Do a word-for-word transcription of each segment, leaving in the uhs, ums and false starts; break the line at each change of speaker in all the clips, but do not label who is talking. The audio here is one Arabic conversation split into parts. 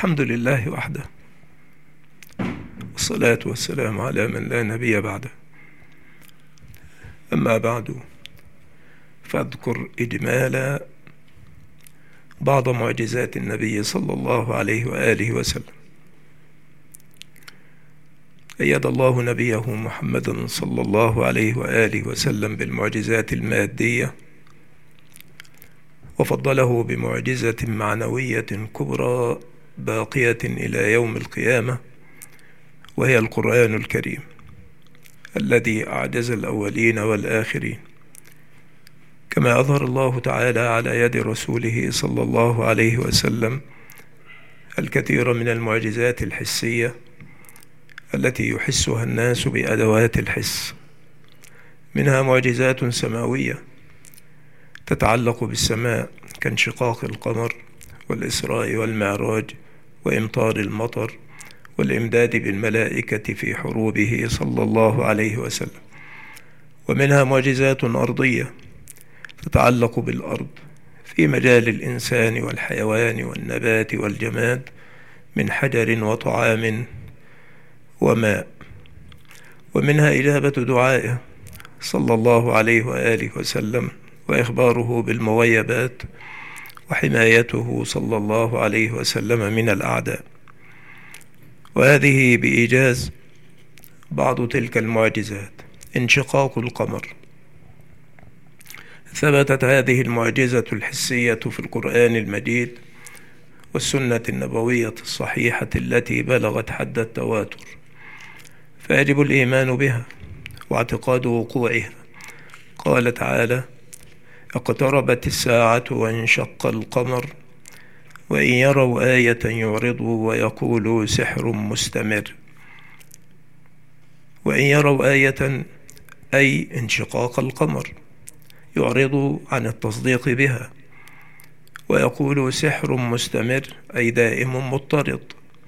الحمد لله وحده، والصلاة والسلام على من لا نبي بعده. أما بعد، فاذكر إجمالا بعض معجزات النبي صلى الله عليه وآله وسلم. أيد الله نبيه محمدا صلى الله عليه وآله وسلم بالمعجزات المادية، وفضله بمعجزة معنوية كبرى باقية إلى يوم القيامة، وهي القرآن الكريم الذي أعجز الأولين والآخرين، كما أظهر الله تعالى على يد رسوله صلى الله عليه وسلم الكثير من المعجزات الحسية التي يحسها الناس بأدوات الحس. منها معجزات سماوية تتعلق بالسماء كانشقاق القمر والإسراء والمعراج وإمطار المطر والإمداد بالملائكة في حروبه صلى الله عليه وسلم. ومنها معجزات أرضية تتعلق بالأرض في مجال الإنسان والحيوان والنبات والجماد من حجر وطعام وماء. ومنها إجابة دعائه صلى الله عليه وآله وسلم وإخباره بالمغيبات وحمايته صلى الله عليه وسلم من الأعداء. وهذه بإيجاز بعض تلك المعجزات. انشقاق القمر، ثبتت هذه المعجزة الحسية في القرآن المجيد والسنة النبوية الصحيحة التي بلغت حد التواتر، فيجب الإيمان بها واعتقاد وقوعها. قال تعالى: اقتربت الساعة وانشق القمر وإن يروا آية يعرضوا ويقولوا سحر مستمر. وإن يروا آية أي انشقاق القمر يعرضوا عن التصديق بها، ويقولوا سحر مستمر أي دائم مضطرد.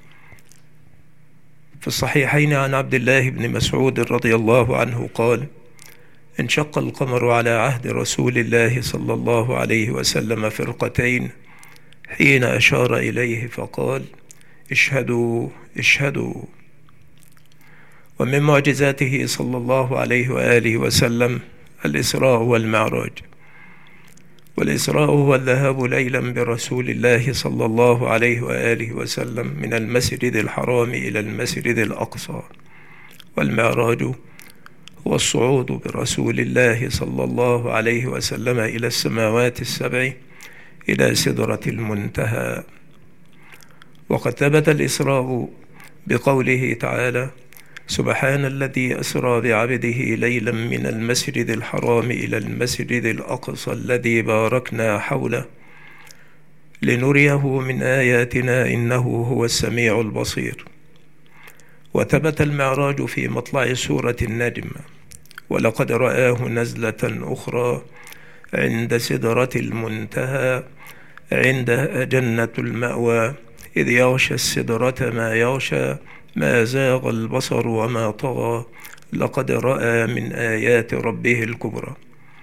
في الصحيحين عن عبد الله بن مسعود رضي الله عنه قال: انشق القمر على عهد رسول الله صلى الله عليه وسلم فرقتين حين أشار إليه فقال: اشهدوا اشهدوا. ومن معجزاته صلى الله عليه وآله وسلم الإسراء والمعراج. والإسراء هو الذهاب ليلا برسول الله صلى الله عليه وآله وسلم من المسجد الحرام إلى المسجد الأقصى. والمعراج هو الصعود برسول الله صلى الله عليه وسلم إلى السماوات السبع إلى سدرة المنتهى. وقد ثبت الإسراء بقوله تعالى: سبحان الذي أسرى بعبده ليلا من المسجد الحرام إلى المسجد الأقصى الذي باركنا حوله لنريه من آياتنا إنه هو السميع البصير. وثبت المعراج في مطلع سورة النجم: ولقد رآه نزلة أخرى عند سدرة المنتهى عندها جنة المأوى إذ يغشى السدرة ما يغشى ما زاغ البصر وما طغى لقد رأى من آيات ربه الكبرى.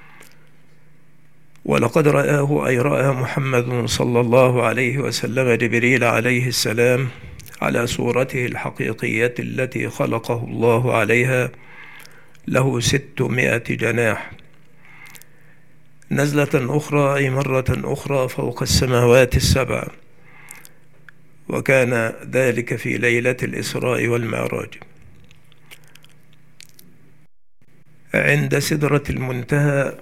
ولقد رآه أي رأى محمد صلى الله عليه وسلم جبريل عليه السلام على صورته الحقيقية التي خلقه الله عليها، له ستمائة جناح. نزلة أخرى أي مرة أخرى فوق السماوات السبع، وكان ذلك في ليلة الإسراء والمعراج. عند سدرة المنتهى،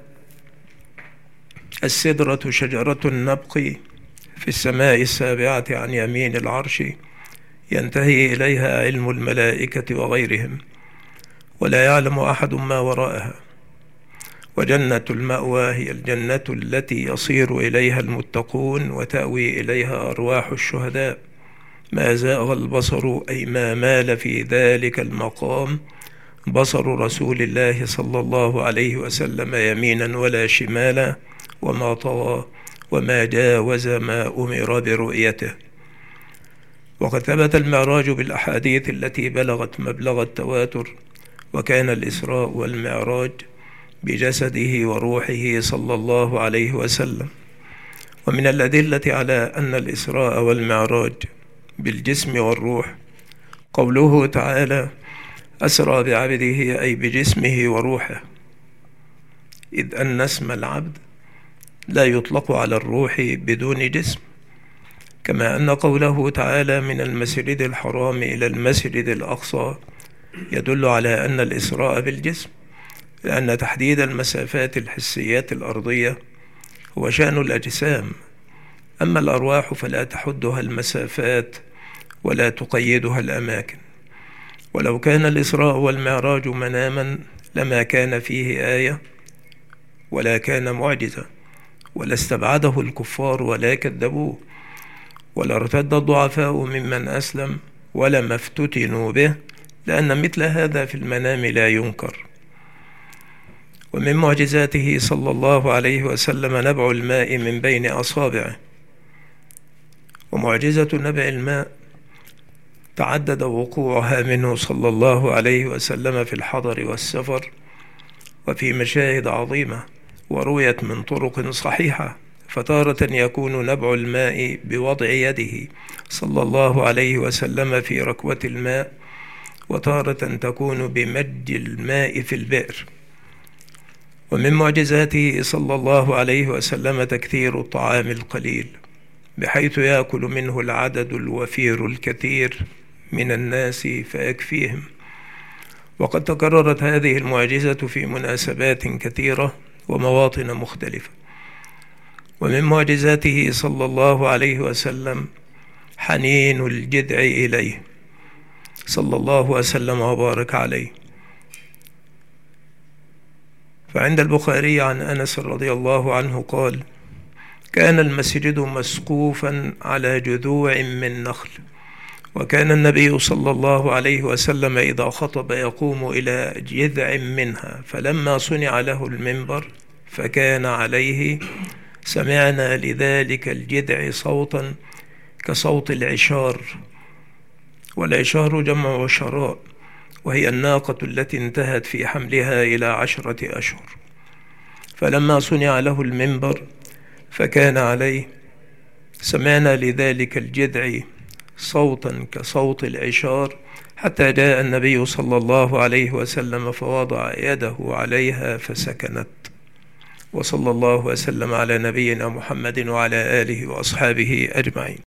السدرة شجرة النبق في السماء السابعة عن يمين العرش، ينتهي إليها علم الملائكة وغيرهم، ولا يعلم أحد ما وراءها. وجنة المأوى هي الجنة التي يصير إليها المتقون وتأوي إليها أرواح الشهداء. ما زاغ البصر أي ما مال في ذلك المقام بصر رسول الله صلى الله عليه وسلم يمينا ولا شمالا، وما طغى وما جاوز ما أمر برؤيته. وقد ثبت المعراج بالأحاديث التي بلغت مبلغ التواتر، وكان الإسراء والمعراج بجسده وروحه صلى الله عليه وسلم. ومن الأدلة على أن الإسراء والمعراج بالجسم والروح. قوله تعالى أسرى بعبده أي بجسمه وروحه، إذ أن اسم العبد لا يطلق على الروح بدون جسم، كما أن قوله تعالى من المسجد الحرام إلى المسجد الأقصى يدل على أن الإسراء بالجسم، لأن تحديد المسافات الحسيات الأرضية هو شأن الأجسام، أما الأرواح فلا تحدها المسافات ولا تقيدها الأماكن. ولو كان الإسراء والمعراج مناما لما كان فيه آية ولا كان معجزة، ولا استبعده الكفار ولا كذبوه، ولا ارتد الضعفاء ممن أسلم ولما افتتنوا به، لأن مثل هذا في المنام لا ينكر. ومن معجزاته صلى الله عليه وسلم نبع الماء من بين أصابعه. ومعجزة نبع الماء تعدد وقوعها منه صلى الله عليه وسلم في الحضر والسفر وفي مشاهد عظيمة، ورويت من طرق صحيحة. فتارة يكون نبع الماء بوضع يده صلى الله عليه وسلم في ركوة الماء، وتارة تكون بمج الماء في البئر. ومن معجزاته صلى الله عليه وسلم تكثير الطعام القليل، بحيث يأكل منه العدد الوفير الكثير من الناس فيكفيهم. وقد تكررت هذه المعجزة في مناسبات كثيرة ومواطن مختلفة. ومن معجزاته صلى الله عليه وسلم حنين الجذع إليه صلى الله وسلم وبارك عليه. فعند البخاري عن أنس رضي الله عنه قال: كان المسجد مسقوفا على جذوع من نخل، وكان النبي صلى الله عليه وسلم إذا خطب يقوم إلى جذع منها، فلما صنع له المنبر فكان عليه سمعنا لذلك الجذع صوتا كصوت العشار، والعشار جمع شراء، وهي الناقة التي انتهت في حملها إلى عشرة أشهر. فلما صنع له المنبر فكان عليه سمعنا لذلك الجذع صوتا كصوت العشار، حتى جاء النبي صلى الله عليه وسلم فوضع يده عليها فسكنت. وصلى الله وسلم على نبينا محمد وعلى آله وأصحابه أجمعين.